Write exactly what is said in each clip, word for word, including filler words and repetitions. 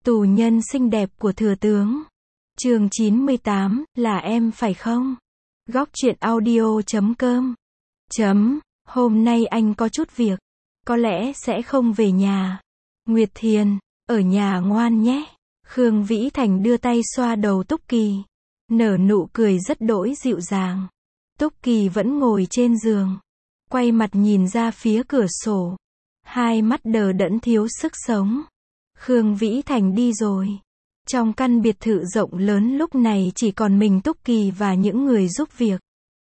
Tù nhân xinh đẹp của thừa tướng. Chương chín mươi tám, là em phải không? Góc truyện audio chấm com. Chấm, hôm nay anh có chút việc, có lẽ sẽ không về nhà. Nguyệt Thiền, ở nhà ngoan nhé. Khương Vĩ Thành đưa tay xoa đầu Túc Kỳ, nở nụ cười rất đỗi dịu dàng. Túc Kỳ vẫn ngồi trên giường, quay mặt nhìn ra phía cửa sổ, hai mắt đờ đẫn thiếu sức sống. Khương Vĩ Thành đi rồi. Trong căn biệt thự rộng lớn lúc này chỉ còn mình Túc Kỳ và những người giúp việc.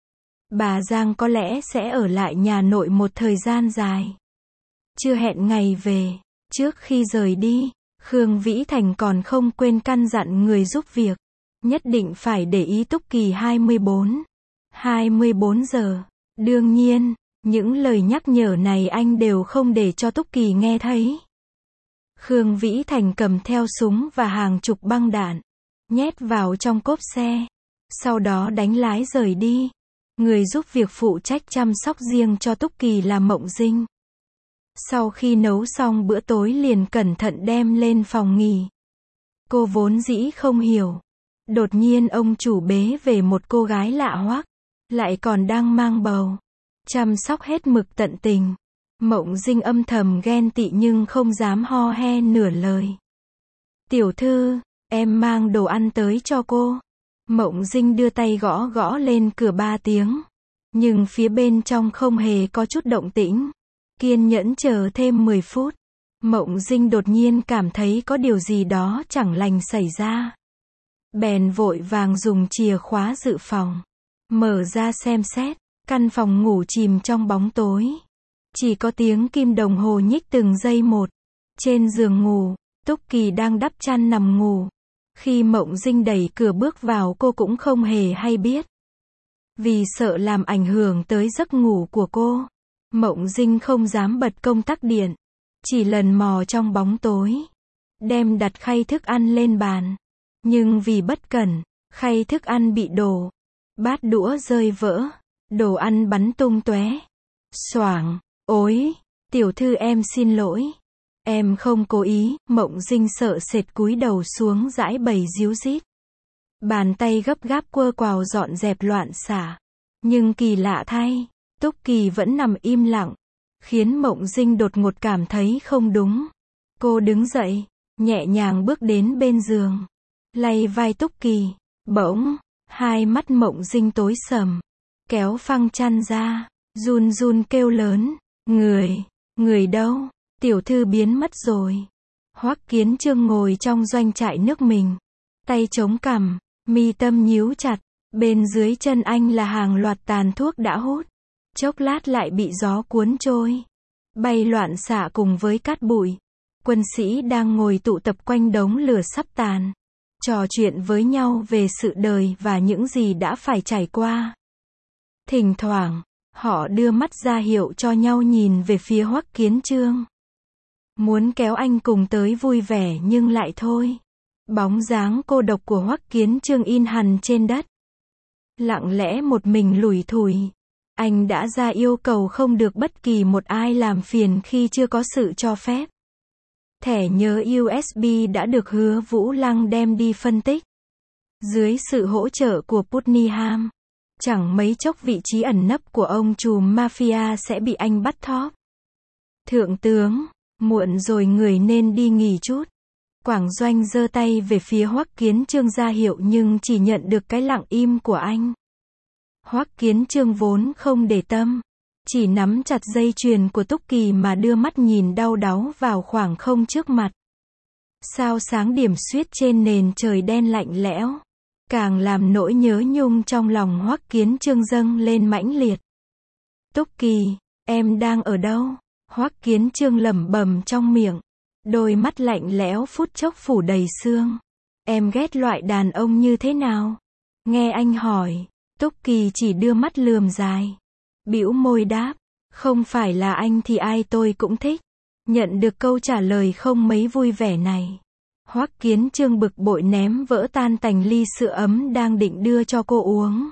Bà Giang có lẽ sẽ ở lại nhà nội một thời gian dài. Chưa hẹn ngày về, trước khi rời đi, Khương Vĩ Thành còn không quên căn dặn người giúp việc, nhất định phải để ý Túc Kỳ hai mươi bốn, hai mươi bốn giờ. Đương nhiên, những lời nhắc nhở này anh đều không để cho Túc Kỳ nghe thấy. Khương Vĩ Thành cầm theo súng và hàng chục băng đạn, nhét vào trong cốp xe, sau đó đánh lái rời đi. Người giúp việc phụ trách chăm sóc riêng cho Túc Kỳ là Mộng Dinh. Sau khi nấu xong bữa tối liền cẩn thận đem lên phòng nghỉ. Cô vốn dĩ không hiểu, đột nhiên ông chủ bế về một cô gái lạ hoắc, lại còn đang mang bầu, chăm sóc hết mực tận tình. Mộng Dinh âm thầm ghen tị nhưng không dám ho he nửa lời. Tiểu thư, em mang đồ ăn tới cho cô. Mộng Dinh đưa tay gõ gõ lên cửa ba tiếng, nhưng phía bên trong không hề có chút động tĩnh. Kiên nhẫn chờ thêm mười phút, Mộng Dinh đột nhiên cảm thấy có điều gì đó chẳng lành xảy ra. Bèn vội vàng dùng chìa khóa dự phòng, mở ra xem xét, căn phòng ngủ chìm trong bóng tối. Chỉ có tiếng kim đồng hồ nhích từng giây một. Trên giường ngủ, Túc Kỳ đang đắp chăn nằm ngủ. Khi Mộng Dinh đẩy cửa bước vào cô cũng không hề hay biết. Vì sợ làm ảnh hưởng tới giấc ngủ của cô, Mộng Dinh không dám bật công tắc điện, chỉ lần mò trong bóng tối, đem đặt khay thức ăn lên bàn. Nhưng vì bất cẩn, khay thức ăn bị đổ, bát đũa rơi vỡ, đồ ăn bắn tung tóe. Xoảng, ối, tiểu thư em xin lỗi. Em không cố ý. Mộng Dinh sợ sệt cúi đầu xuống giãi bày díu dít. Bàn tay gấp gáp quơ quào dọn dẹp loạn xả. Nhưng kỳ lạ thay, Túc Kỳ vẫn nằm im lặng, khiến Mộng Dinh đột ngột cảm thấy không đúng. Cô đứng dậy, nhẹ nhàng bước đến bên giường, lay vai Túc Kỳ. Bỗng, hai mắt Mộng Dinh tối sầm, kéo phăng chăn ra, run run kêu lớn, người, người đâu? Tiểu thư biến mất rồi. Hoắc Kiến Chương ngồi trong doanh trại nước mình, tay chống cằm, mi tâm nhíu chặt, bên dưới chân anh là hàng loạt tàn thuốc đã hút, chốc lát lại bị gió cuốn trôi, bay loạn xạ cùng với cát bụi. Quân sĩ đang ngồi tụ tập quanh đống lửa sắp tàn, trò chuyện với nhau về sự đời và những gì đã phải trải qua. Thỉnh thoảng, họ đưa mắt ra hiệu cho nhau nhìn về phía Hoắc Kiến Chương, muốn kéo anh cùng tới vui vẻ nhưng lại thôi. Bóng dáng cô độc của Hoắc Kiến Chương in hằn trên đất. Lặng lẽ một mình lủi thủi. Anh đã ra yêu cầu không được bất kỳ một ai làm phiền khi chưa có sự cho phép. Thẻ nhớ u ét bê đã được Hứa Vũ Lăng đem đi phân tích. Dưới sự hỗ trợ của Putnam, chẳng mấy chốc vị trí ẩn nấp của ông trùm mafia sẽ bị anh bắt thóp. Thượng tướng, muộn rồi người nên đi nghỉ chút. Quảng Doanh giơ tay về phía Hoắc Kiến Chương ra hiệu nhưng chỉ nhận được cái lặng im của anh. Hoắc Kiến Chương vốn không để tâm, chỉ nắm chặt dây chuyền của Túc Kỳ mà đưa mắt nhìn đau đáu vào khoảng không trước mặt. Sao sáng điểm xuyết trên nền trời đen lạnh lẽo, càng làm nỗi nhớ nhung trong lòng Hoắc Kiến Chương dâng lên mãnh liệt. Túc Kỳ, em đang ở đâu? Hoắc Kiến Chương lẩm bẩm trong miệng, đôi mắt lạnh lẽo phút chốc phủ đầy sương. Em ghét loại đàn ông như thế nào? Nghe anh hỏi, Túc Kỳ chỉ đưa mắt lườm dài, bĩu môi đáp, không phải là anh thì ai tôi cũng thích. Nhận được câu trả lời không mấy vui vẻ này, Hoắc Kiến Chương bực bội ném vỡ tan tành ly sữa ấm đang định đưa cho cô uống.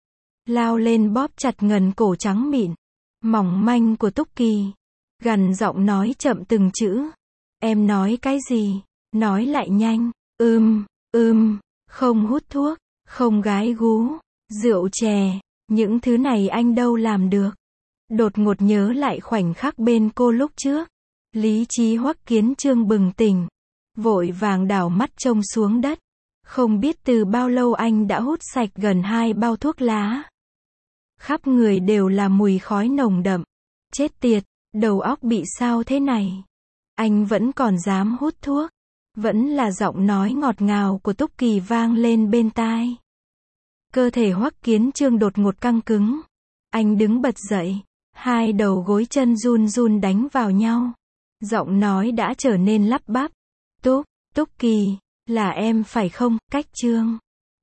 Lao lên bóp chặt ngần cổ trắng mịn, mỏng manh của Túc Kỳ, gằn giọng nói chậm từng chữ. Em nói cái gì? nói lại nhanh, ưm, ưm, không hút thuốc, không gái gú, rượu chè, những thứ này anh đâu làm được. Đột ngột nhớ lại khoảnh khắc bên cô lúc trước. Lý trí Hoắc Kiến Trương bừng tỉnh, vội vàng đảo mắt trông xuống đất. Không biết từ bao lâu anh đã hút sạch gần hai bao thuốc lá. Khắp người đều là mùi khói nồng đậm. Chết tiệt, đầu óc bị sao thế này? Anh vẫn còn dám hút thuốc. Vẫn là giọng nói ngọt ngào của Túc Kỳ vang lên bên tai. Cơ thể Hoắc Kiến Trương đột ngột căng cứng. Anh đứng bật dậy, hai đầu gối chân run run đánh vào nhau. Giọng nói đã trở nên lắp bắp. Túc, Túc Kỳ, là em phải không, Cách Trương.